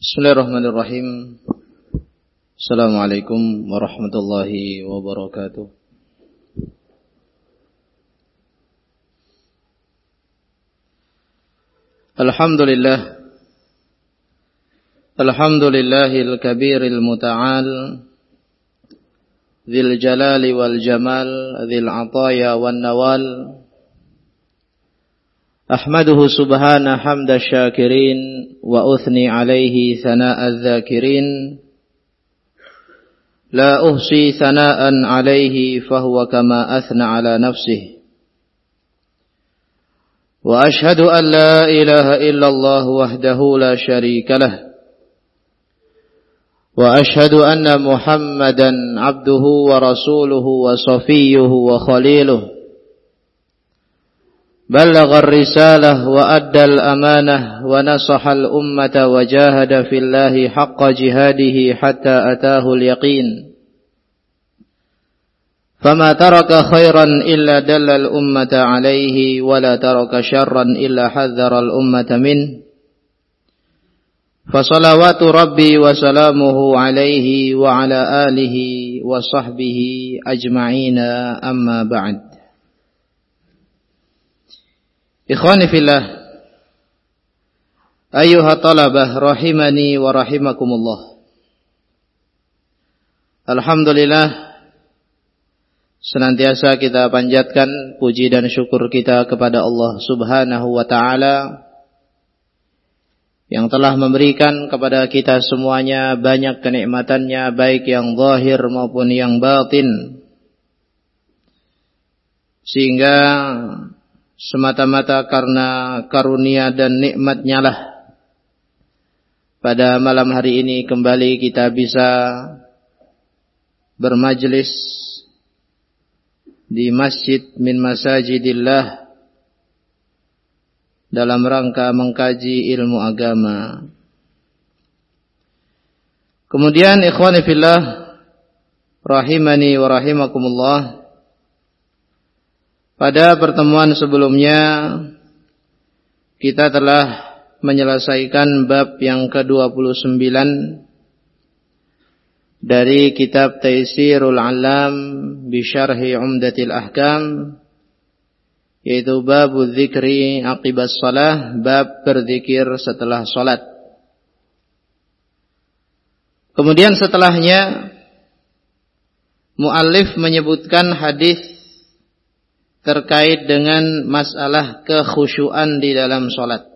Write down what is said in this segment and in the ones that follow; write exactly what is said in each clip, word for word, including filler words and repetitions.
Bismillahirrahmanirrahim. Assalamualaikum warahmatullahi wabarakatuh. Alhamdulillah. Alhamdulillahil kabiril muta'al, dzil jalali wal jamal, dzil ataya wan nawal. Ahmaduhu subhana hamda syakirin wa uthni alaihi sana'az zakirin. La uhsi sana'an alaihi fahuwa kama athna ala nafsih. Wa ashhadu an la ilaha illallah wahdahu la syarika lah. Wa ashhadu anna Muhammadan abduhu wa rasuluhu wa safiyuhu wa khaliluhu. بلغ الرسالة وأدى الأمانة ونصح الأمة وجاهد في الله حق جهاده حتى أتاه اليقين فما ترك خيرا إلا دل الأمة عليه ولا ترك شرا إلا حذر الأمة منه فصلوات ربي وسلامه عليه وعلى آله وصحبه أجمعين أما بعد. Ikhwani fillah, ayyuha talabah rahimani wa rahimakumullah. Alhamdulillah, senantiasa kita panjatkan puji dan syukur kita kepada Allah Subhanahu wa ta'ala yang telah memberikan kepada kita semuanya banyak kenikmatannya, baik yang zahir maupun yang batin, sehingga semata-mata karena karunia dan nikmatnya lah pada malam hari ini kembali kita bisa bermajlis di masjid min masajidillah dalam rangka mengkaji ilmu agama. Kemudian ikhwani fillah rahimani wa rahimakumullah, pada pertemuan sebelumnya kita telah menyelesaikan bab yang ke dua puluh sembilan dari kitab Taisirul Alam bi Syarhi Umdatil Ahkam, yaitu bab dzikri aqibas shalah, bab berzikir setelah salat. Kemudian setelahnya muallif menyebutkan hadis terkait dengan masalah kekhusyuan di dalam salat.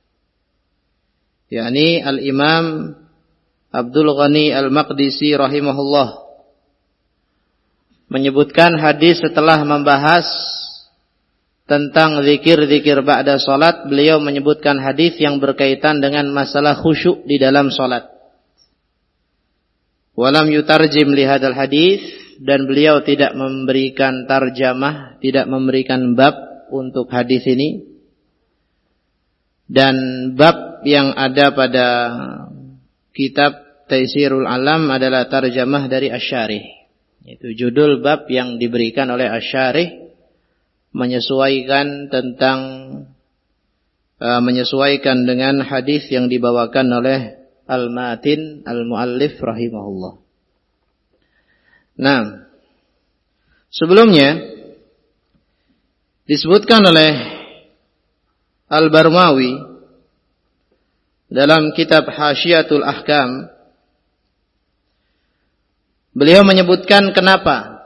yakni Al-Imam Abdul Ghani Al-Maqdisi rahimahullah menyebutkan hadis setelah membahas tentang zikir-zikir ba'da salat. Beliau menyebutkan hadis yang berkaitan dengan masalah khusyuk di dalam salat. Walam yutarjim li hadzal hadis, dan beliau tidak memberikan tarjamah, tidak memberikan bab untuk hadis ini. Dan bab yang ada pada kitab Taisirul Alam adalah tarjamah dari Asy-Syarih. Itu judul bab yang diberikan oleh Asy-Syarih, menyesuaikan tentang uh, menyesuaikan dengan hadis yang dibawakan oleh Al-Matin Al-Muallif rahimahullah. Nah, sebelumnya disebutkan oleh Al-Barmawi dalam kitab Hasyiatul Ahkam, beliau menyebutkan kenapa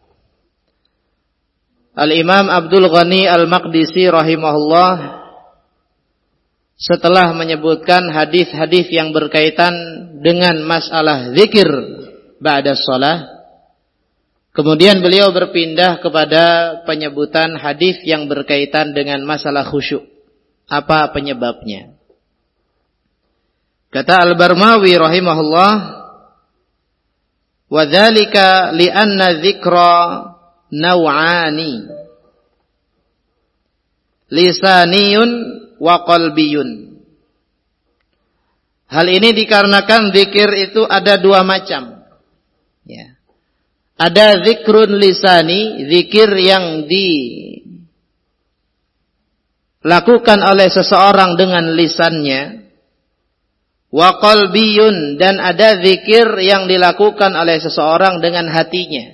Al-Imam Abdul Ghani Al-Maqdisi rahimahullah setelah menyebutkan hadis-hadis yang berkaitan dengan masalah zikir ba'da shalah, kemudian beliau berpindah kepada penyebutan hadis yang berkaitan dengan masalah khusyuk. Apa penyebabnya? Kata Al-Barmawi rahimahullah, wa dzalika li'anna dzikra naw'ani, lisaniyun wa qalbiyun. Hal ini dikarenakan zikir itu ada dua macam. Ya. Ada zikrun lisani, zikir yang dilakukan oleh seseorang dengan lisannya. wa qalbiyun, dan ada zikir yang dilakukan oleh seseorang dengan hatinya.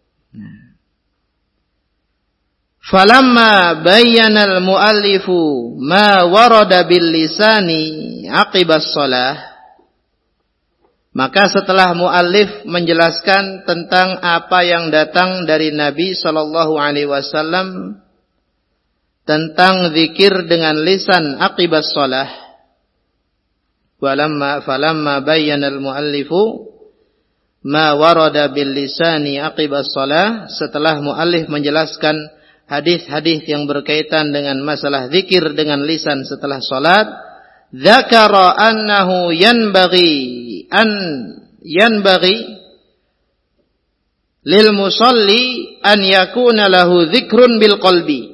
Falamma bayyana al-muallifu ma warada bil lisani aqibas shalah, maka setelah muallif menjelaskan tentang apa yang datang dari Nabi sallallahu alaihi wasallam tentang zikir dengan lisan aqibas shalah, falamma falamma bayyana al-muallifu ma warada bil lisani aqibas shalah, setelah muallif menjelaskan hadis-hadis yang berkaitan dengan masalah zikir dengan lisan setelah salat, dzakara annahu yanbaghi an yanbaghi lil musalli an yakuna lahu dzikrun bil qalbi.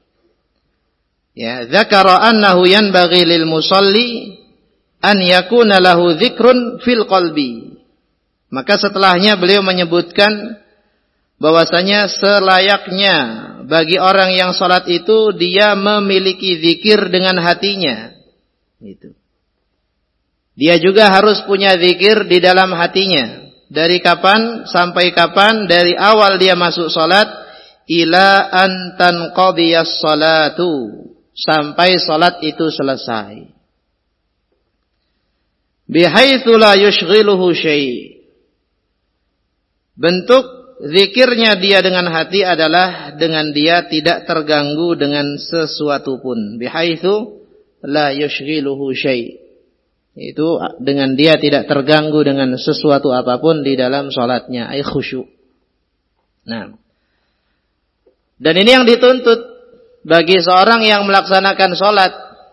Ya, dzakara annahu yanbaghi lil musalli an yakuna lahu dzikrun fil qalbi. Maka setelahnya beliau menyebutkan bahwasanya selayaknya bagi orang yang salat itu dia memiliki zikir dengan hatinya. Itu. Dia juga harus punya zikir di dalam hatinya. Dari kapan sampai kapan? Dari awal dia masuk salat ila an tanqadiyas salatu, sampai salat itu selesai. Bihaitsu la yushghiluhu syai'. Bentuk zikirnya dia dengan hati adalah dengan dia tidak terganggu dengan sesuatu pun. Bihaitsu la yushghiluhu syai'. Itu dengan dia tidak terganggu dengan sesuatu apapun di dalam salatnya, ai khusyuk. Nah. Dan ini yang dituntut bagi seorang yang melaksanakan salat.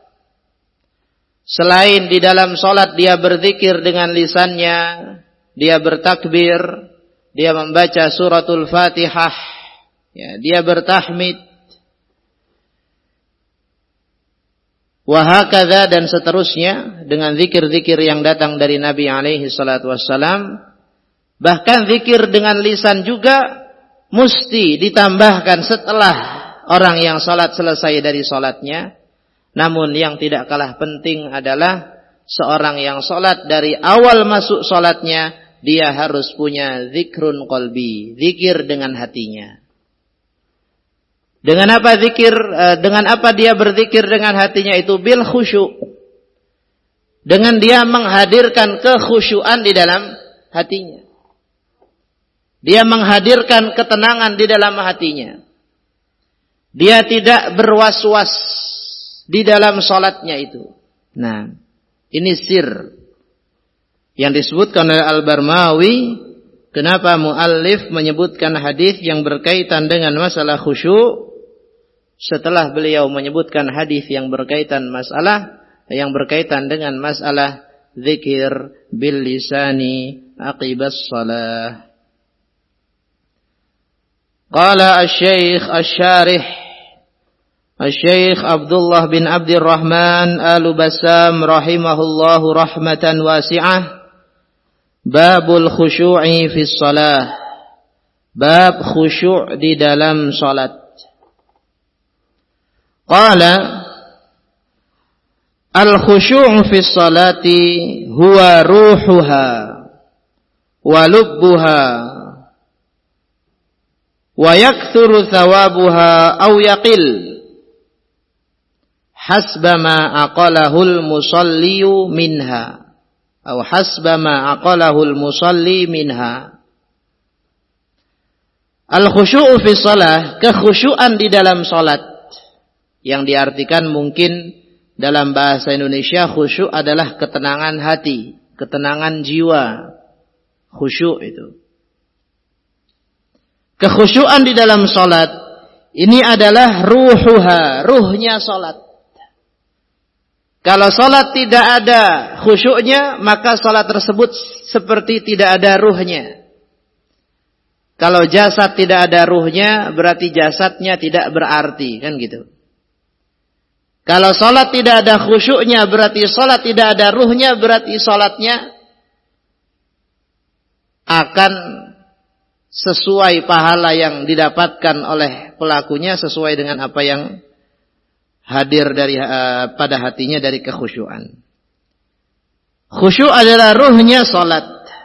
Selain di dalam salat dia berzikir dengan lisannya, dia bertakbir, dia membaca suratul Fatihah, ya, dia bertahmid, wahakadha, dan seterusnya dengan zikir-zikir yang datang dari Nabi alaihi salatu wassalam. Bahkan zikir dengan lisan juga mesti ditambahkan setelah orang yang salat selesai dari salatnya. Namun yang tidak kalah penting adalah seorang yang salat dari awal masuk salatnya dia harus punya zikrun qalbi, zikir dengan hatinya. Dengan apa zikir? Dengan apa dia berzikir dengan hatinya itu? Bil khusyuk. Dengan dia menghadirkan kekhusyuan di dalam hatinya. Dia menghadirkan ketenangan di dalam hatinya. Dia tidak berwas-was di dalam salatnya itu. Nah, ini sir yang disebutkan oleh Al-Barmawi. Kenapa muallif menyebutkan hadis yang berkaitan dengan masalah khusyuk setelah beliau menyebutkan hadis yang berkaitan masalah yang berkaitan dengan masalah zikir bil lisani aqibas shalah. Qala asy-syekh asy-syarih asy-syekh Abdullah bin Abdurrahman Al-Bassam rahimahullahu rahmatan wasi'ah. Babul khusyu'i fi shalah. Bab khusyuk di dalam salat. Qala al-khusyu'u fi shalati huwa ruhuha wa lubbuha wa yakthuru thawabuha aw yaqil hasba ma aqalahul musalliyu minha aw hasba ma aqalahul musalli minha. Al-khusyu'u fi shalah, kekhusyuan di dalam salat, yang diartikan mungkin dalam bahasa Indonesia khusyuk adalah ketenangan hati, ketenangan jiwa. Khusyuk itu. Kekhusyuan di dalam salat ini adalah ruhuha, ruhnya salat. Kalau salat tidak ada khusyuknya, maka salat tersebut seperti tidak ada ruhnya. Kalau jasad tidak ada ruhnya, berarti jasadnya tidak berarti, kan gitu. Kalau salat tidak ada khusyuknya, berarti salat tidak ada ruhnya, berarti salatnya akan sesuai pahala yang didapatkan oleh pelakunya, sesuai dengan apa yang hadir dari uh, pada hatinya dari kekhusyuan. Khusyuk adalah ruhnya salat.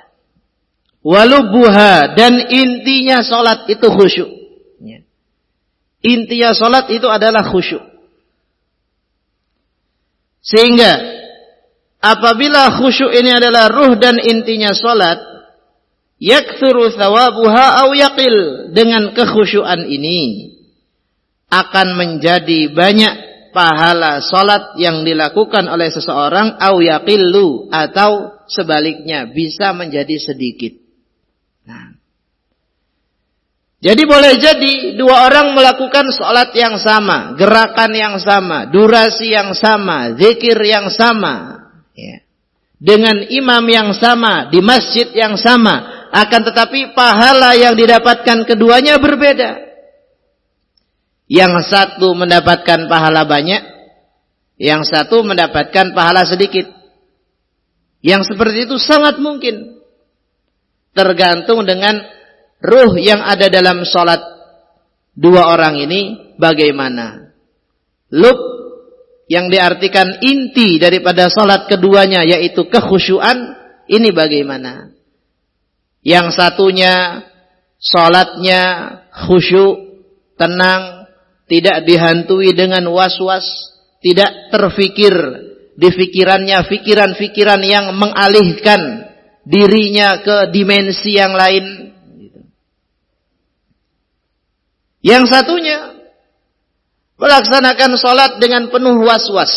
Walubuha, dan intinya salat itu khusyuk. Intinya salat itu adalah khusyuk. Sehingga apabila khusyuk ini adalah ruh dan intinya salat, yakthuru thawabuha aw yaqil, dengan kekhusyuan ini akan menjadi banyak pahala salat yang dilakukan oleh seseorang, aw yaqillu, atau sebaliknya bisa menjadi sedikit. Nah, jadi boleh jadi dua orang melakukan salat yang sama, gerakan yang sama, durasi yang sama, zikir yang sama, ya, dengan imam yang sama, di masjid yang sama, akan tetapi pahala yang didapatkan keduanya berbeda. Yang satu mendapatkan pahala banyak, yang satu mendapatkan pahala sedikit. Yang seperti itu sangat mungkin, tergantung dengan ruh yang ada dalam salat dua orang ini bagaimana. Lub yang diartikan inti daripada salat keduanya, yaitu kekhusyuan, ini bagaimana. Yang satunya salatnya khusyuk, tenang, tidak dihantui dengan was-was, tidak terfikir di pikirannya pikiran-pikiran yang mengalihkan dirinya ke dimensi yang lain. Yang satunya melaksanakan salat dengan penuh was-was.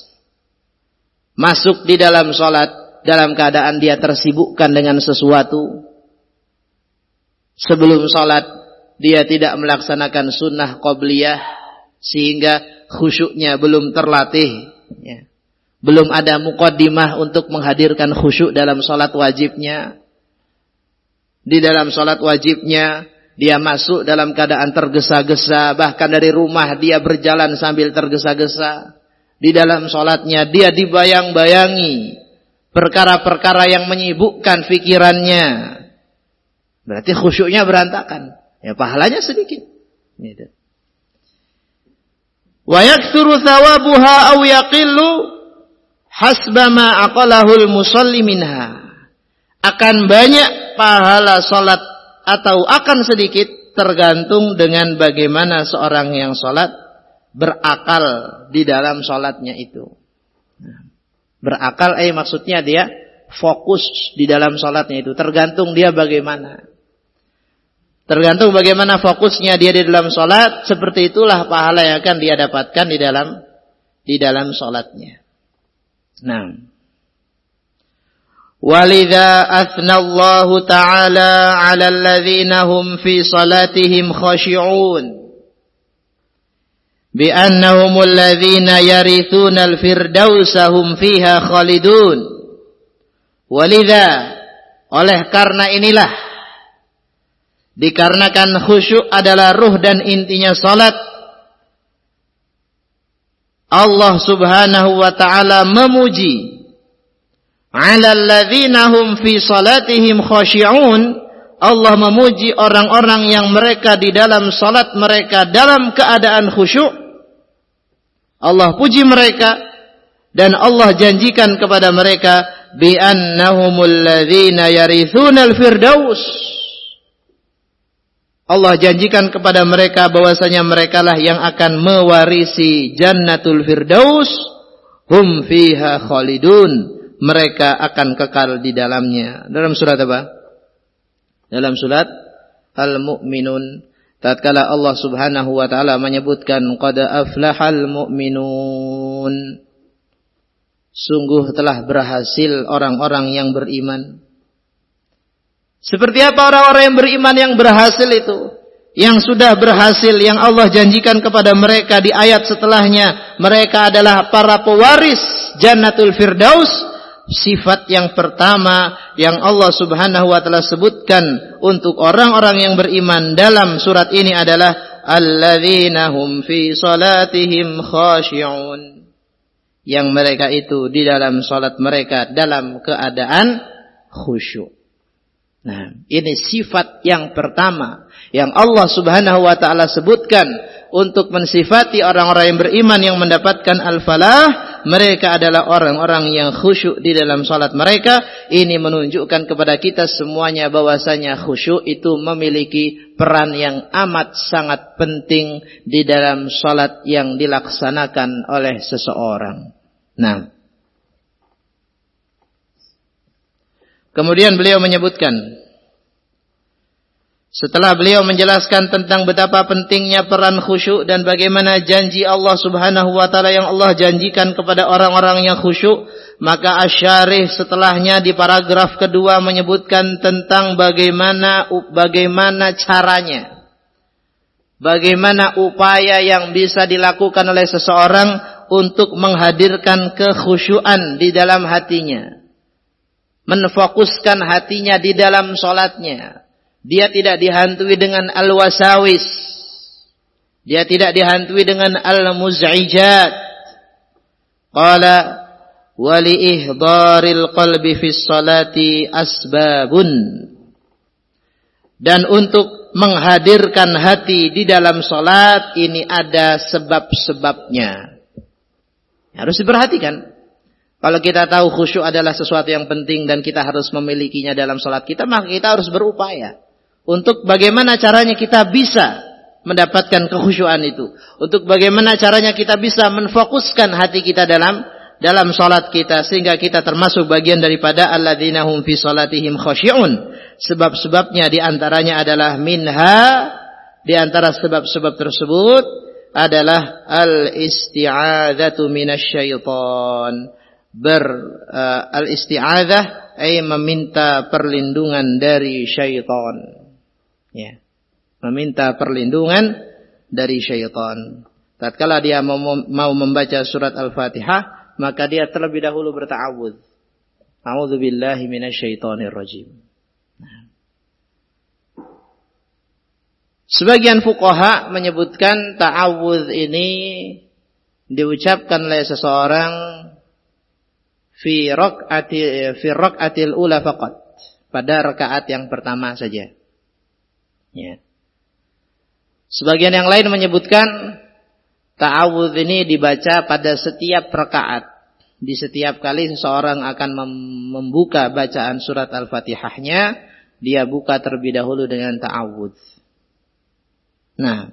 Masuk di dalam salat dalam keadaan dia tersibukkan dengan sesuatu. Sebelum salat dia tidak melaksanakan sunnah qobliyah, sehingga khusyuknya belum terlatih, ya. Belum ada muqaddimah untuk menghadirkan khusyuk dalam salat wajibnya. Di dalam salat wajibnya dia masuk dalam keadaan tergesa-gesa, bahkan dari rumah dia berjalan sambil tergesa-gesa. Di dalam salatnya dia dibayang-bayangi perkara-perkara yang menyibukkan pikirannya. Berarti khusyuknya berantakan. Ya, pahalanya sedikit. Gitu. Wa yaktsuru thawabuha aw yaqillu hasba ma aqalahul musalli minha. Akan banyak pahala salat atau akan sedikit tergantung dengan bagaimana seorang yang salat berakal di dalam salatnya itu. Berakal eh maksudnya dia fokus di dalam salatnya itu, tergantung dia bagaimana. Tergantung bagaimana fokusnya dia di dalam salat, seperti itulah pahala yang akan dia dapatkan di dalam di dalam salatnya. Nah, walidha athnallahu ta'ala 'ala alladhina hum fi salatihim khashi'un bi annahumul ladzina yarithuna al-firdausa hum fiha khalidun. Walidha, oleh karena inilah, dikarenakan khusyuk adalah ruh dan intinya salat, Allah Subhanahu wa ta'ala memuji 'alal ladzina hum fi salatihim khashi'un. Allah memuji orang-orang yang mereka di dalam salat mereka dalam keadaan khusyuk. Allah puji mereka dan Allah janjikan kepada mereka bi annahumul ladzina yarithunal firdaus. Allah janjikan kepada mereka bahwasanya merekalah yang akan mewarisi Jannatul Firdaus, hum fiha khalidun. Mereka akan kekal di dalamnya. Dalam surat apa? Dalam surat Al-Mu'minun. Tatkala Allah Subhanahu wa taala menyebutkan qad aflahal mu'minun. Sungguh telah berhasil orang-orang yang beriman. Seperti apa orang-orang yang beriman yang berhasil itu? Yang sudah berhasil, yang Allah janjikan kepada mereka di ayat setelahnya, mereka adalah para pewaris Jannatul Firdaus. Sifat yang pertama yang Allah Subhanahu wa taala sebutkan untuk orang-orang yang beriman dalam surat ini adalah alladzina hum fi salatihim khashi'un. Yang mereka itu di dalam salat mereka dalam keadaan khusyuk. Nah, ini sifat yang pertama yang Allah Subhanahu wa taala sebutkan untuk mensifati orang-orang yang beriman yang mendapatkan al-falah, mereka adalah orang-orang yang khusyuk di dalam salat mereka. Ini menunjukkan kepada kita semuanya bahwasanya khusyuk itu memiliki peran yang amat sangat penting di dalam salat yang dilaksanakan oleh seseorang. Nah, kemudian beliau menyebutkan, setelah beliau menjelaskan tentang betapa pentingnya peran khusyuk dan bagaimana janji Allah Subhanahu wa taala yang Allah janjikan kepada orang-orang yang khusyuk, maka Asy-Syarih setelahnya di paragraf kedua menyebutkan tentang bagaimana bagaimana caranya, bagaimana upaya yang bisa dilakukan oleh seseorang untuk menghadirkan kekhusyuan di dalam hatinya, menfokuskan hatinya di dalam salatnya. Dia tidak dihantui dengan al-wasawis. Dia tidak dihantui dengan al-muz'ijat. Qala wa li ihdaril qalbi fis salati asbabun. Dan untuk menghadirkan hati di dalam salat ini ada sebab-sebabnya. Harus diperhatikan. Kalau kita tahu khusyuk adalah sesuatu yang penting dan kita harus memilikinya dalam salat kita, maka kita harus berupaya untuk bagaimana caranya kita bisa mendapatkan kekhusyuan itu. Untuk bagaimana caranya kita bisa menfokuskan hati kita dalam dalam salat kita sehingga kita termasuk bagian daripada alladzina hum fi salatihim khashi'un. Sebab-sebabnya di antaranya adalah minha, di antara sebab-sebab tersebut adalah al-isti'adzatu minasyaiton. Ber uh, al-isti'adzah ay meminta perlindungan dari syaitan. Ya. Meminta perlindungan dari syaitan. Tatkala dia mau, mau membaca surat Al-Fatihah, maka dia terlebih dahulu berta'awudz. A'udzubillahi minasyaitonir rajim. Nah. Sebagian fuqaha menyebutkan ta'awudz ini diucapkan oleh seseorang fi raq'ati fi raq'atil ula faqat, pada rakaat yang pertama saja. Ya. Sebagian yang lain menyebutkan ta'awudz ini dibaca pada setiap rakaat. Di setiap kali seseorang akan membuka bacaan surat Al-Fatihahnya, dia buka terlebih dahulu dengan ta'awudz. Nah,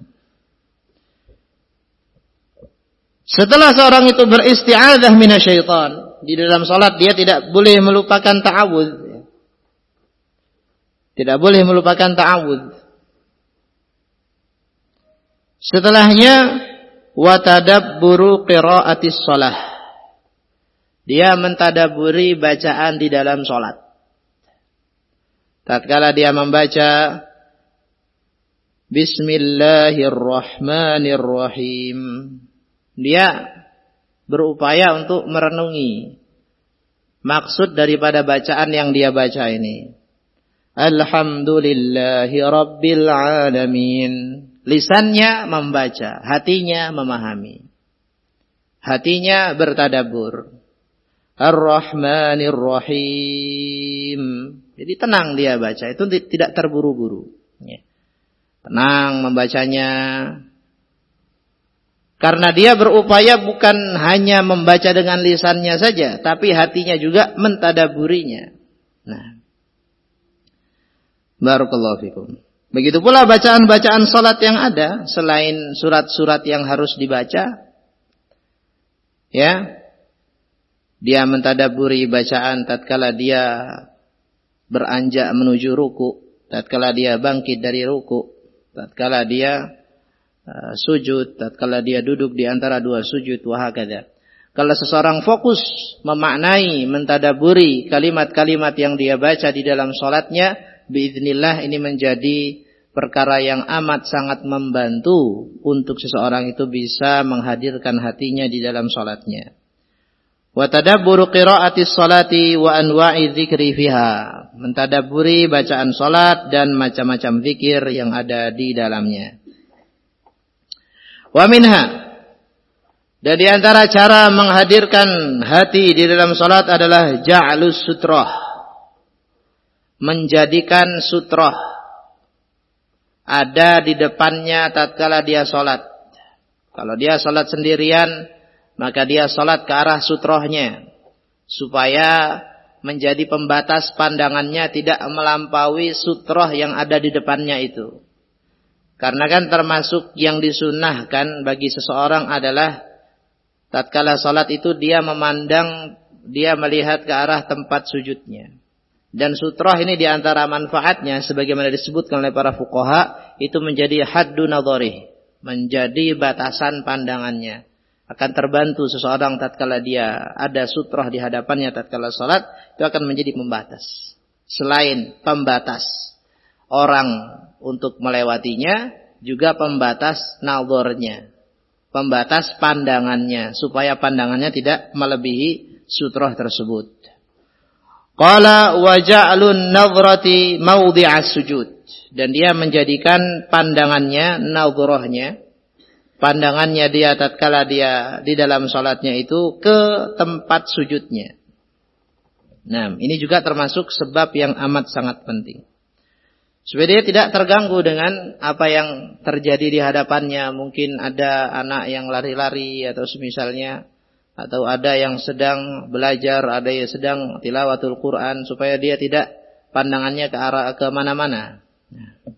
setelah seorang itu beristi'adzah minasyaitan, di dalam salat dia tidak boleh melupakan ta'awudz. Tidak boleh melupakan ta'awudz. Setelahnya wa tadabburu qiraatis shalah. Dia mentadaburi bacaan di dalam salat. Tatkala dia membaca Bismillahirrahmanirrahim, dia berupaya untuk merenungi maksud daripada bacaan yang dia baca ini. Alhamdulillahi Rabbil Alamin. Lisannya membaca, hatinya memahami. Hatinya bertadabbur. Ar-Rahmanir Rahim. Jadi tenang dia baca, itu tidak terburu-buru. Tenang membacanya. Karena dia berupaya bukan hanya membaca dengan lisannya saja, tapi hatinya juga mentadaburinya. Nah, barakallahu fikum. Begitu pula bacaan-bacaan salat yang ada selain surat-surat yang harus dibaca. Ya. Dia mentadaburi bacaan tatkala dia beranjak menuju ruku, tatkala dia bangkit dari ruku, tatkala dia uh, sujud, tatkala dia duduk di antara dua sujud, wa hakadha. Kalau seseorang fokus memaknai, mentadaburi kalimat-kalimat yang dia baca di dalam salatnya, biiznillah ini menjadi perkara yang amat sangat membantu untuk seseorang itu bisa menghadirkan hatinya di dalam salatnya. Wa tadabburu qiraatis salati wa anwa'i dzikri fiha. Mentadabburi bacaan salat dan macam-macam zikir yang ada di dalamnya. Wa minha, dan di antara cara menghadirkan hati di dalam salat adalah ja'lus sutrah. Menjadikan sutrah ada di depannya tatkala dia salat. Kalau dia salat sendirian, maka dia salat ke arah sutrohnya supaya menjadi pembatas pandangannya tidak melampaui sutroh yang ada di depannya itu. Karena kan termasuk yang disunnahkan bagi seseorang adalah tatkala salat itu dia memandang, dia melihat ke arah tempat sujudnya. Dan sutroh ini diantara manfaatnya sebagaimana disebutkan oleh para fuqaha itu menjadi haddu nadharih, menjadi batasan pandangannya. Akan terbantu seseorang tatkala dia ada sutroh di hadapannya tatkala salat, itu akan menjadi pembatas. Selain pembatas orang untuk melewatinya, juga pembatas nadharnya, pembatas pandangannya, supaya pandangannya tidak melebihi sutroh tersebut. Qala wa ja'lun nadhrati mawdi'as sujud, dan dia menjadikan pandangannya, nadhrahnya, pandangannya dia tatkala dia di dalam salatnya itu ke tempat sujudnya. Nah, ini juga termasuk sebab yang amat sangat penting. Supaya dia tidak terganggu dengan apa yang terjadi di hadapannya. Mungkin ada anak yang lari-lari atau semisalnya, atau ada yang sedang belajar, ada yang sedang tilawatul Quran, supaya dia tidak pandangannya ke arah ke mana-mana. Nah.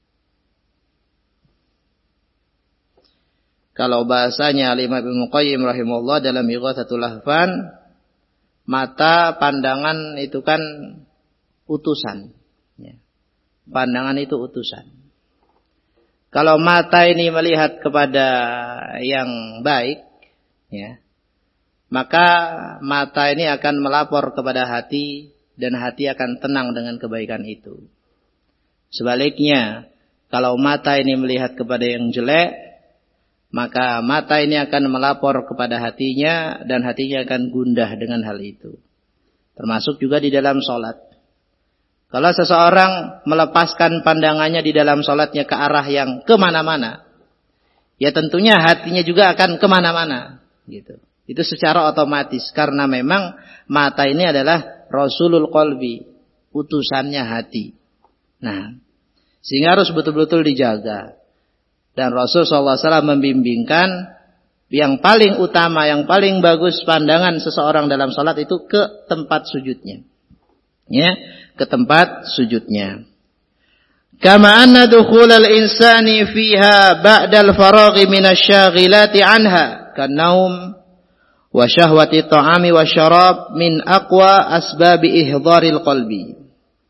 Kalau bahasanya Imam Ibnu Qayyim rahimahullah dalam Ighatsatul Lahfan, mata pandangan itu kan utusan. Ya. Pandangan itu utusan. Kalau mata ini melihat kepada yang baik, ya, maka mata ini akan melapor kepada hati dan hati akan tenang dengan kebaikan itu. Sebaliknya, kalau mata ini melihat kepada yang jelek, maka mata ini akan melapor kepada hatinya dan hatinya akan gundah dengan hal itu. Termasuk juga di dalam sholat. Kalau seseorang melepaskan pandangannya di dalam sholatnya ke arah yang kemana-mana, ya tentunya hatinya juga akan kemana-mana. Gitu. Itu secara otomatis. Karena memang mata ini adalah Rasulul Qalbi, utusannya hati. Nah, sehingga harus betul-betul dijaga. Dan Rasul sallallahu alaihi wasallam membimbingkan yang paling utama, yang paling bagus pandangan seseorang dalam sholat itu ke tempat sujudnya. Ya, ke tempat sujudnya. Kama anna dukhulal insani fiha ba'dal faraghi minasyyaghilati anha kanaum wa syahwati ta'ami wa syarab min aqwa asbabi ihdharil qalbi.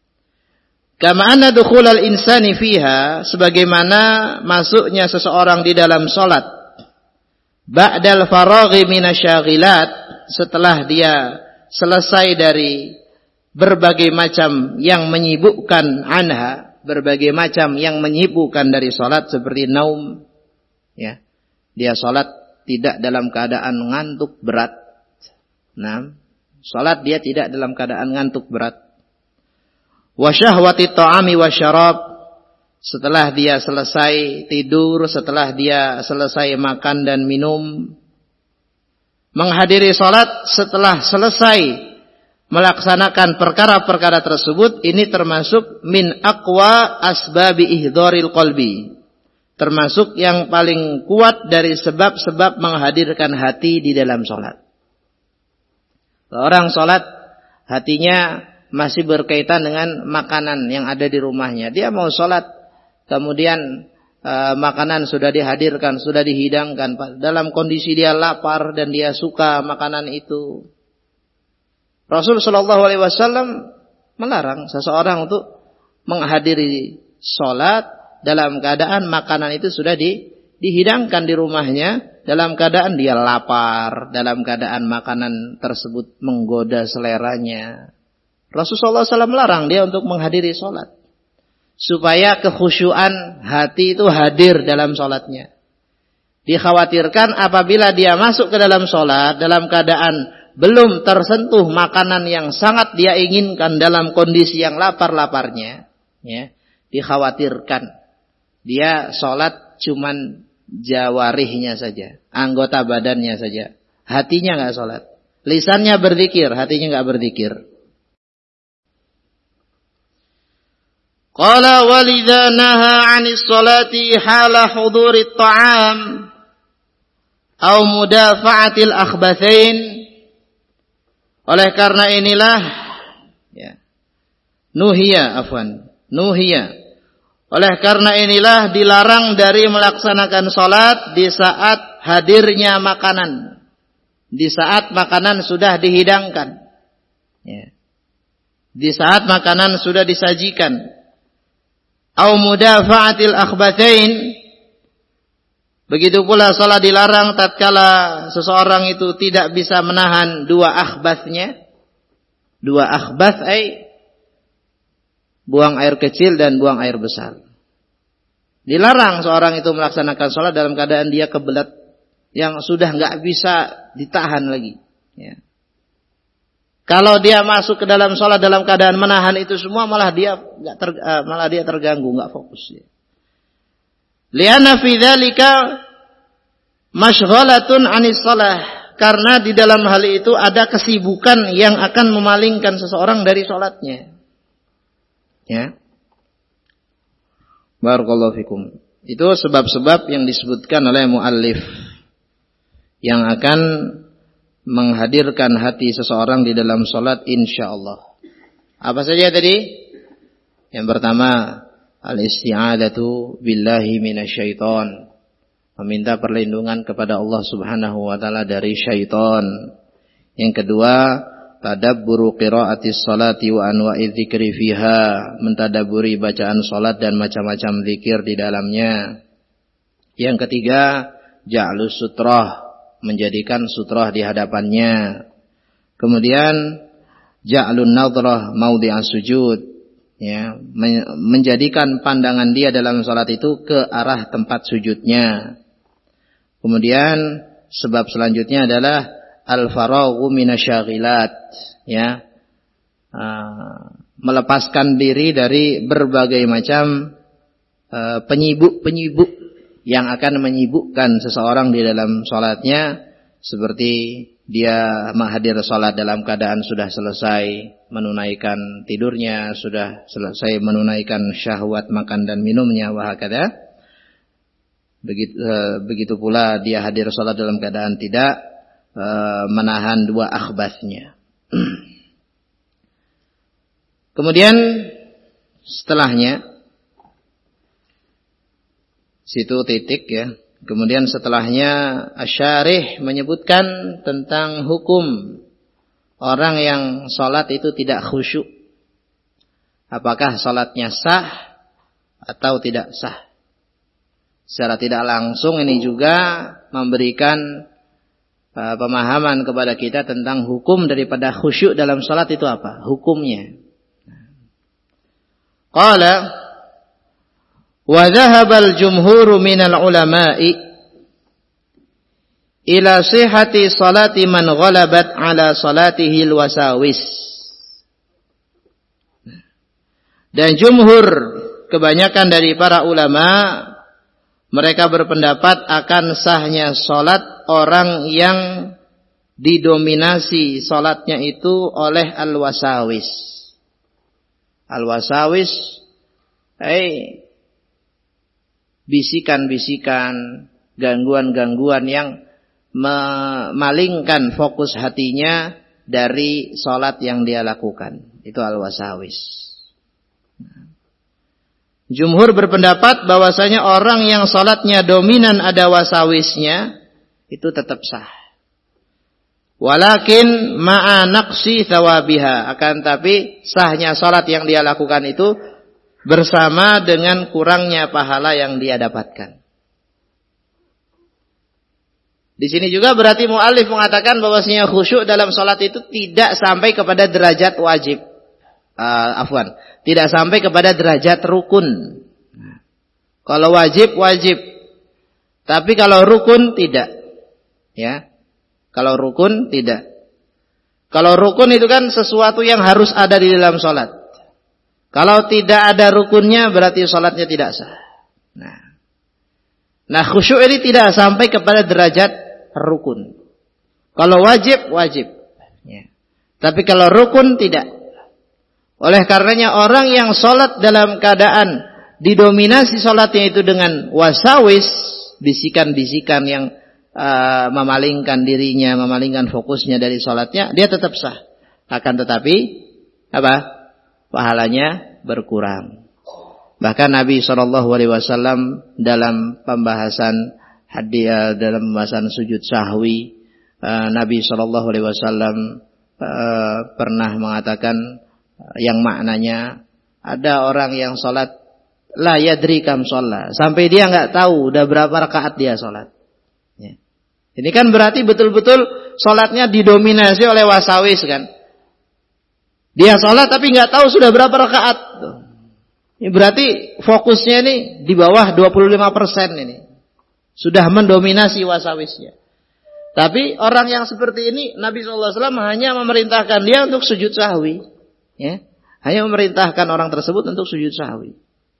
Kama anna dukhulal insani fiha, sebagaimana masuknya seseorang di dalam salat ba'dal faraghi minasyaghilat, setelah dia selesai dari berbagai macam yang menyibukkan anha, berbagai macam yang menyibukkan dari salat seperti naum, ya. Dia salat tidak dalam keadaan ngantuk berat. Nah, salat dia tidak dalam keadaan ngantuk berat. Wa syahwati ta'ami wa syarab, setelah dia selesai tidur, setelah dia selesai makan dan minum, menghadiri salat setelah selesai melaksanakan perkara-perkara tersebut, ini termasuk min aqwa asbabi ihdharil qalbi, termasuk yang paling kuat dari sebab-sebab menghadirkan hati di dalam salat. Orang salat hatinya masih berkaitan dengan makanan yang ada di rumahnya. Dia mau salat, kemudian e, makanan sudah dihadirkan, sudah dihidangkan, dalam kondisi dia lapar dan dia suka makanan itu. Rasul sallallahu alaihi wasallam melarang seseorang untuk menghadiri salat dalam keadaan makanan itu sudah di, dihidangkan di rumahnya, dalam keadaan dia lapar, dalam keadaan makanan tersebut menggoda seleranya. Rasul sallallahu alaihi wasallam melarang dia untuk menghadiri salat, supaya kekhusyuan hati itu hadir dalam salatnya. Dikhawatirkan apabila dia masuk ke dalam salat dalam keadaan belum tersentuh makanan yang sangat dia inginkan dalam kondisi yang lapar-laparnya, ya, dikhawatirkan dia sholat cuman jawarihnya saja, anggota badannya saja, hatinya nggak sholat, lisannya berzikir, hatinya nggak berzikir. Qala walidha naha 'anis salati hala hudurit ta'am au mudafa'atil akhbathain. Oleh karena inilah ya, nuhiya afwan, nuhiya. Oleh karena inilah dilarang dari melaksanakan salat di saat hadirnya makanan. Di saat makanan sudah dihidangkan. Ya. Di saat makanan sudah disajikan. Au mudafa'atil akhbathain. Begitu pula salat dilarang tatkala seseorang itu tidak bisa menahan dua akhbathnya. Dua akhbath ay buang air kecil dan buang air besar. Dilarang seorang itu melaksanakan salat dalam keadaan dia kebelet yang sudah enggak bisa ditahan lagi. Ya. Kalau dia masuk ke dalam salat dalam keadaan menahan itu semua, malah dia enggak ter, uh, malah dia terganggu, enggak fokus. Ya. Lianna fi dzalika masyghalatun 'anis shalah, karena di dalam hal itu ada kesibukan yang akan memalingkan seseorang dari salatnya. Ya. Barakallahu fikum. Itu sebab-sebab yang disebutkan oleh muallif yang akan menghadirkan hati seseorang di dalam salat insyaallah. Apa saja tadi? Yang pertama, al-isti'adzatu billahi minasyaiton. Meminta perlindungan kepada Allah Subhanahu wa taala dari syaitan. Yang kedua, tadabburu qiraatis salati wa anwa'i dzikri fiha, mentadaburi bacaan salat dan macam-macam zikir di dalamnya. Yang ketiga, ja'lus sutrah, menjadikan sutrah di hadapannya. Kemudian ja'lun nadhrah maudhi'as sujud, ya, menjadikan pandangan dia dalam salat itu ke arah tempat sujudnya. Kemudian sebab selanjutnya adalah al-faraghu minasyaghilat, ya, uh, melepaskan diri dari berbagai macam uh, penyibuk-penyibuk yang akan menyibukkan seseorang di dalam salatnya, seperti dia menghadir salat dalam keadaan sudah selesai menunaikan tidurnya, sudah selesai menunaikan syahwat makan dan minumnya, wa hakadha. Begitu, uh, begitu pula dia hadir salat dalam keadaan tidak uh, menahan dua akhbathnya. Kemudian setelahnya, situ titik ya. Kemudian setelahnya Asy-Syarih menyebutkan tentang hukum orang yang salat itu tidak khusyuk. Apakah salatnya sah atau tidak sah? Secara tidak langsung ini juga memberikan uh, pemahaman kepada kita tentang hukum daripada khusyuk dalam salat itu apa? Hukumnya. Qala wa dhahabal jumhuru minal ulama'i ila sihhati salati man ghalabat ala salatihi alwasawis. Dan jumhur, kebanyakan dari para ulama, mereka berpendapat akan sahnya salat orang yang didominasi salatnya itu oleh al-wasawis. Al-wasawis, eh, bisikan-bisikan, gangguan-gangguan yang memalingkan fokus hatinya dari salat yang dia lakukan. Itu al-wasawis. Jumhur berpendapat bahwasanya orang yang salatnya dominan ada wasawisnya itu tetap sah. Walakin ma'a naqsi thawabiha, akan tapi sahnya salat yang dia lakukan itu bersama dengan kurangnya pahala yang dia dapatkan. Di sini juga berarti muallif mengatakan bahwasanya khusyuk dalam salat itu tidak sampai kepada derajat wajib. Uh, afwan, tidak sampai kepada derajat rukun. Kalau wajib, wajib. Tapi kalau rukun, tidak. Ya, kalau rukun, tidak. Kalau rukun itu kan sesuatu yang harus ada di dalam salat. Kalau tidak ada rukunnya, berarti salatnya tidak sah. Nah, nah khusyuk ini tidak sampai kepada derajat rukun. Kalau wajib, wajib. Ya. Tapi kalau rukun, tidak. Oleh karenanya orang yang sholat dalam keadaan didominasi sholatnya itu dengan wasawis, bisikan-bisikan yang uh, memalingkan dirinya, memalingkan fokusnya dari sholatnya, dia tetap sah. Akan tetapi apa? Pahalanya berkurang. Bahkan Nabi shallallahu alaihi wasallam dalam pembahasan hadiah, dalam pembahasan sujud sahwi, uh, Nabi shallallahu alaihi wasallam uh, pernah mengatakan uh, yang maknanya ada orang yang sholat la yadri kam sholat, sampai dia nggak tahu udah berapa rakaat dia sholat. Ya. Ini kan berarti betul-betul sholatnya didominasi oleh wasawis kan? Dia sholat tapi nggak tahu sudah berapa rakaat. Ini berarti fokusnya ini di bawah dua puluh lima persen ini. Sudah mendominasi wasawisnya. Tapi orang yang seperti ini Nabi shallallahu alaihi wasallam hanya memerintahkan dia untuk sujud sahwi. Ya. Hanya memerintahkan orang tersebut untuk sujud sahwi.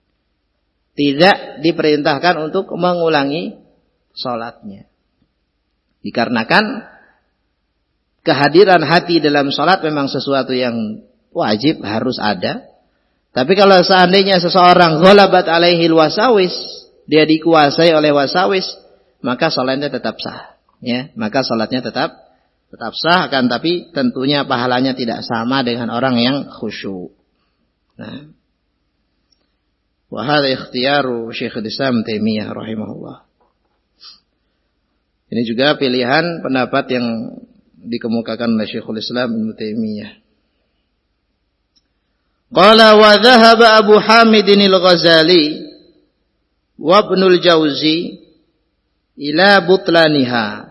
Tidak diperintahkan untuk mengulangi sholatnya. Dikarenakan kehadiran hati dalam sholat memang sesuatu yang wajib, harus ada. Tapi kalau seandainya seseorang ghalabat alaihil wasawis, dia dikuasai oleh wasawis, maka sholatnya tetap sah. Ya, maka sholatnya tetap tetap sah, kan? Tapi tentunya pahalanya tidak sama dengan orang yang khusyuk. Nah, wa hadza ikhtiyaru Syekhul Islam Taimiyah rahimahullah. Ini juga pilihan pendapat yang dikemukakan oleh Syekhul Islam Ibnu Taimiyah. Qala wa dhahaba Abu Hamid al-Ghazali wa Ibnu al-Jauzi ila butlaniha.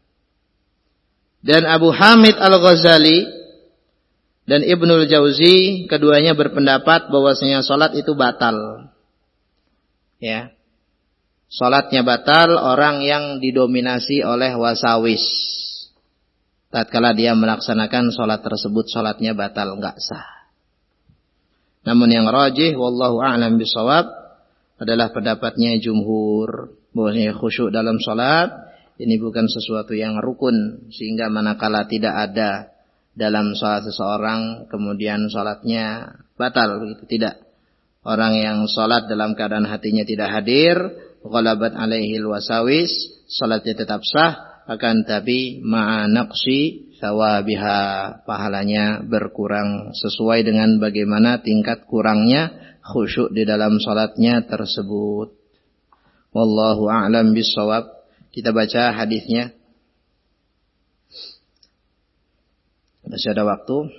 Dan Abu Hamid al-Ghazali dan Ibnu al-Jauzi keduanya berpendapat bahwasanya salat itu batal. Ya. Salatnya batal orang yang didominasi oleh wasawis. Tatkala dia melaksanakan salat tersebut, salatnya batal, enggak sah. Namun yang rajih wallahu a'lam bishawab adalah pendapatnya jumhur, bahwasanya khusyuk dalam salat ini bukan sesuatu yang rukun, sehingga manakala tidak ada dalam salat seseorang kemudian salatnya batal, begitu tidak. Orang yang salat dalam keadaan hatinya tidak hadir, ghalabat alaihil wasawis, salatnya tetap sah, akan tapi ma'a naqsi thawabiha, pahalanya berkurang sesuai dengan bagaimana tingkat kurangnya khusyuk di dalam salatnya tersebut. Wallahu a'lam bishawab. Kita baca hadisnya. Masih ada waktu.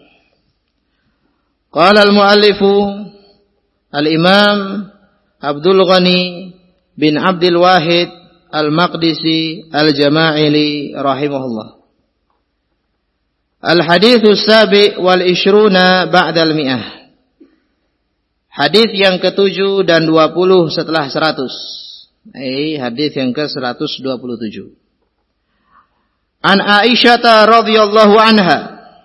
Qala al-muallifu al-imam Abdul Ghani bin Abdul Wahid al-Maqdisi al-Jama'ili rahimahullah. Al-hadithu sabi wal ishruna ba'dal mi'ah. Hadis yang ketujuh dan dua puluh setelah seratus. Eh, hadis yang ke seratus dua puluh tujuh. An Aisyah radhiyallahu anha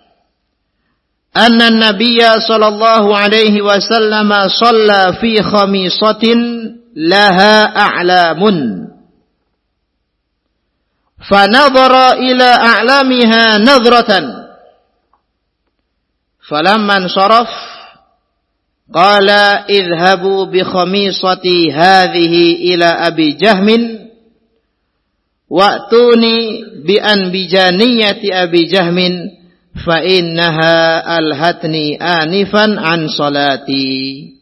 anna an-nabiyya sallallahu alaihi wasallam shalla fi khamisatin laha a'lamun. Fa nadhara ila a'lamiha nadratan. Falamman saraf qala idhabu bi khamisati hadhihi ila Abi Jahmin wa'tuni bi anbijaniyati Abi Jahmin fa innaha alhatni anifan an salati.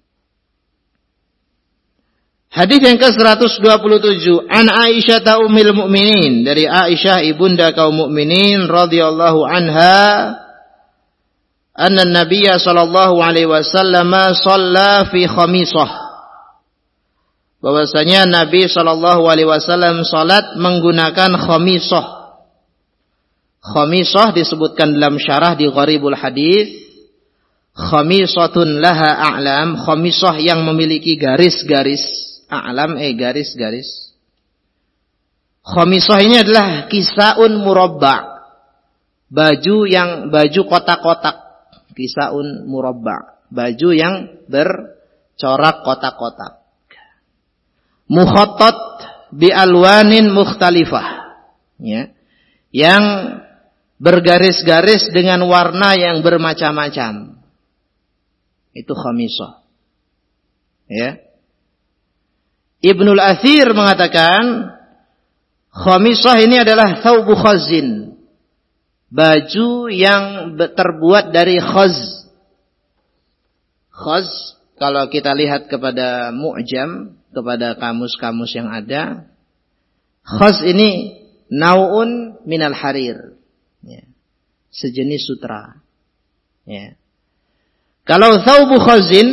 Hadis yang ke seratus dua puluh tujuh, an Aisyah ta ummul mukminin, dari Aisyah ibunda kaum mukminin radhiyallahu anha, anna an-nabiy sallallahu alaihi wasallam shalla fi khamisah. Bahwasanya Nabi sallallahu alaihi wasallam salat menggunakan khamisah. Khamisah disebutkan dalam syarah di Gharibul Hadis, khamisatun laha a'lam, khamisah yang memiliki garis-garis, a'lam eh garis-garis. Khamisah ini adalah kisaun murabba, baju yang baju kotak-kotak. Kisaun murabba, baju yang bercorak kotak-kotak. Mukhattat bi alwanin mukhtalifah, ya, yang bergaris-garis dengan warna yang bermacam-macam. Itu khamisah. Ya. Ibnul Athir mengatakan Khamisah ini adalah thawbu khazin. Baju yang terbuat dari khaz. Khaz, kalau kita lihat kepada mu'jam, kepada kamus-kamus yang ada, khaz ini nau'un minal harir. Ya. Sejenis sutra. Ya. Kalau thawbu khazin,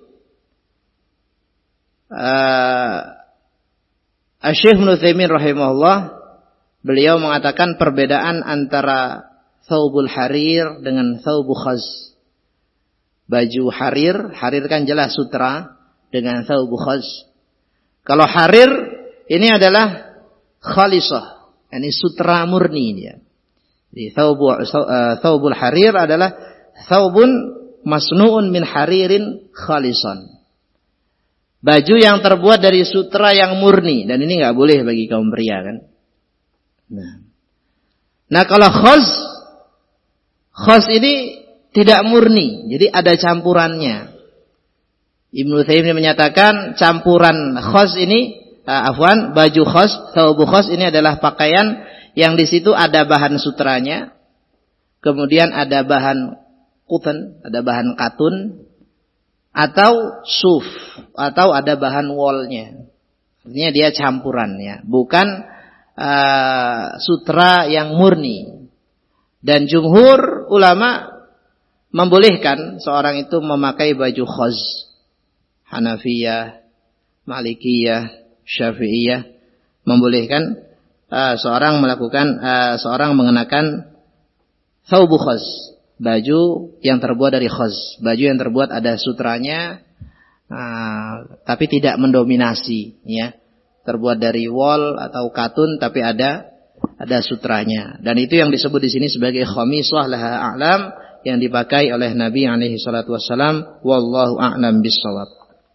uh, Asy-Syaikh Ibnu Utsaimin rahimahullah, beliau mengatakan perbedaan antara thawbul harir dengan thawbu khaz. Baju harir, harir kan jelas sutra, dengan thawbu khaz. Kalau harir ini adalah khalisah, ini sutra murni dia. Jadi thawbu, uh, thawbul harir adalah thawbun masnu'un min haririn khalisan. Baju yang terbuat dari sutra yang murni, dan ini nggak boleh bagi kaum pria kan. Nah, nah kalau khaz, khaz ini tidak murni, jadi ada campurannya. Ibnu Utsaimin menyatakan campuran khaz ini, uh, afwan, baju khaz, thawbu khaz ini adalah pakaian yang di situ ada bahan sutranya, kemudian ada bahan kutan, ada bahan katun, atau suf, atau ada bahan wolnya. Artinya dia campuran ya, bukan uh, sutra yang murni. Dan jumhur ulama membolehkan seorang itu memakai baju khaz. Hanafiyah, Malikiyah, Syafi'iyah membolehkan uh, seorang melakukan uh, seorang mengenakan thawbu khaz, baju yang terbuat dari khaz, baju yang terbuat ada sutranya, uh, tapi tidak mendominasi, ya, terbuat dari wol atau katun, tapi ada ada sutranya. Dan itu yang disebut di sini sebagai khamisah laha a'lam, yang dipakai oleh Nabi alaihi salatu wassalam. Wallahu a'lam bissawab.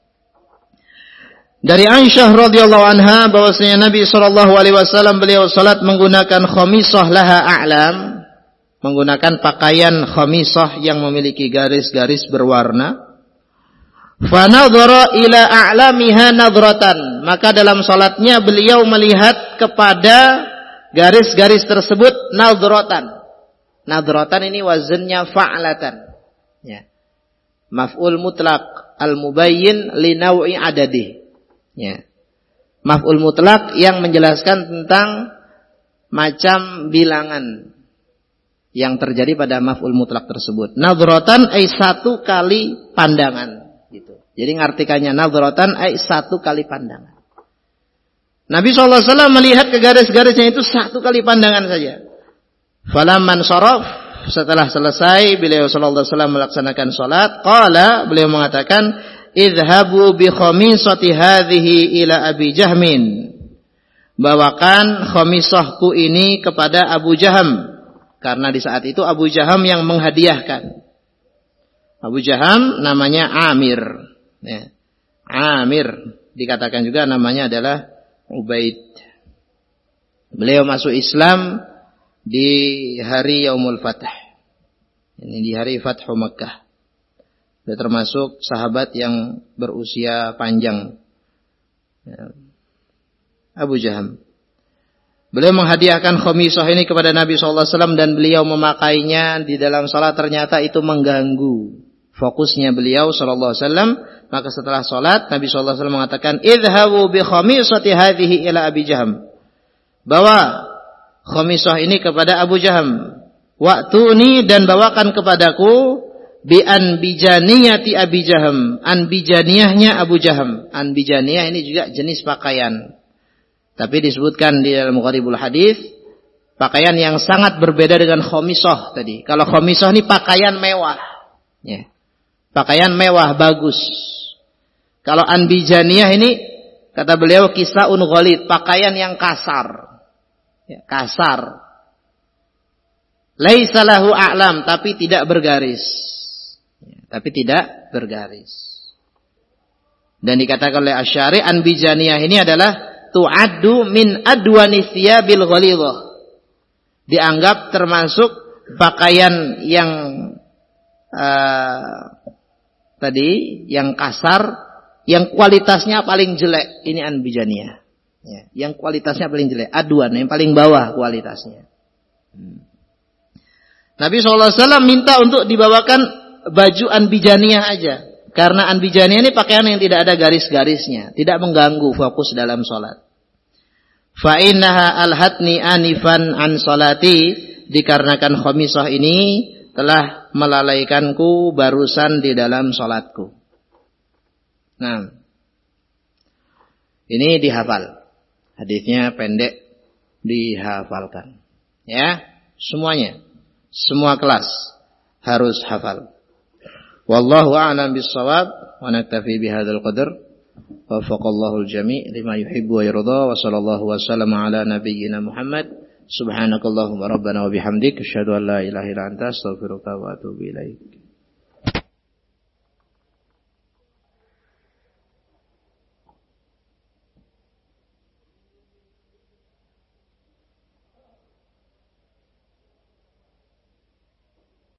Dari Aisyah radhiyallahu anha bahwasanya Nabi sallallahu alaihi wasallam beliau salat menggunakan khamisah laha a'lam, menggunakan pakaian khamisah yang memiliki garis-garis berwarna. Fa nadhara ila a'lamiha nadratan, maka dalam salatnya beliau melihat kepada garis-garis tersebut nadratan. Nadratan ini wazannya fa'latan. Ya. Maf'ul mutlaq al-mubayyin li naw'i adadi. Ya. Maf'ul mutlaq yang menjelaskan tentang macam bilangan yang terjadi pada maf'ul mutlaq tersebut. Nadratan ay satu kali pandangan gitu. Jadi ngartikannya nadratan ay satu kali pandangan. Nabi shallallahu alaihi wasallam melihat ke garis-garisnya itu satu kali pandangan saja. Falamman saraf, setelah selesai beliau sallallahu alaihi wasallam melaksanakan salat, qala, beliau mengatakan, idhabu bi khamisati hadhihi ila Abi Jahmin. Bawakan khamisahku ini kepada Abu Jaham. Karena di saat itu Abu Jaham yang menghadiahkan. Abu Jaham namanya Amir. Ya. Amir. Dikatakan juga namanya adalah Ubaid. Beliau masuk Islam di hari Yaumul Fath. Ini di hari Fathu Makkah. Dia termasuk sahabat yang berusia panjang. Ya. Abu Jaham. Beliau menghadiahkan khamisah ini kepada Nabi shallallahu alaihi wasallam dan beliau memakainya di dalam salat. Ternyata itu mengganggu fokusnya beliau shallallahu alaihi wasallam. Maka setelah salat Nabi shallallahu alaihi wasallam mengatakan, idhabu bi khamisati hadhihi ila Abi Jaham. Bawa khamisah ini kepada Abu Jaham. Wa'tuni, dan bawakan kepadaku bi anbijaniyati Abi Jaham. Anbijaniyahnya Abu Jaham. Anbijaniyah ini juga jenis pakaian. Tapi disebutkan di dalam Gharibul Hadis, pakaian yang sangat berbeda dengan khamisah tadi. Kalau khamisah ini pakaian mewah. Ya. Pakaian mewah, bagus. Kalau anbijaniyah ini, kata beliau, kisaun ghalid, pakaian yang kasar. Ya, kasar. Laisa lahu a'lam, tapi tidak bergaris. Ya, tapi tidak bergaris. Dan dikatakan oleh Asy-Syari', anbijaniyah ini adalah tu'addu min adwani thiyabil ghalidhah. Dianggap termasuk pakaian yang uh, tadi yang kasar, yang kualitasnya paling jelek. Ini anbijaniyah. Ya, yang kualitasnya paling jelek, aduan, yang paling bawah kualitasnya. Hmm. Nabi shallallahu alaihi wasallam minta untuk dibawakan baju anbijaniyah aja. Karena anbijaniyah ini pakaian yang tidak ada garis-garisnya. Tidak mengganggu fokus dalam sholat. Fa'innaha alhatni anifan an sholati. Dikarenakan khamisah ini telah melalaikanku barusan di dalam sholatku. Nah. Ini dihafal. Hadisnya pendek. Dihafalkan. Ya. Semuanya. Semua kelas harus hafal. Wallahu a'lam bis-shawab wa naktafi bihadzal qadar. Waffaqallahu al-jami' lima yuhibbu wa yarda wa sallallahu wa sallama ala nabiyyina Muhammad. Subhanakallahumma rabbana wa bihamdik asyhadu an la ilaha illa anta astaghfiruka wa atubu ilaik.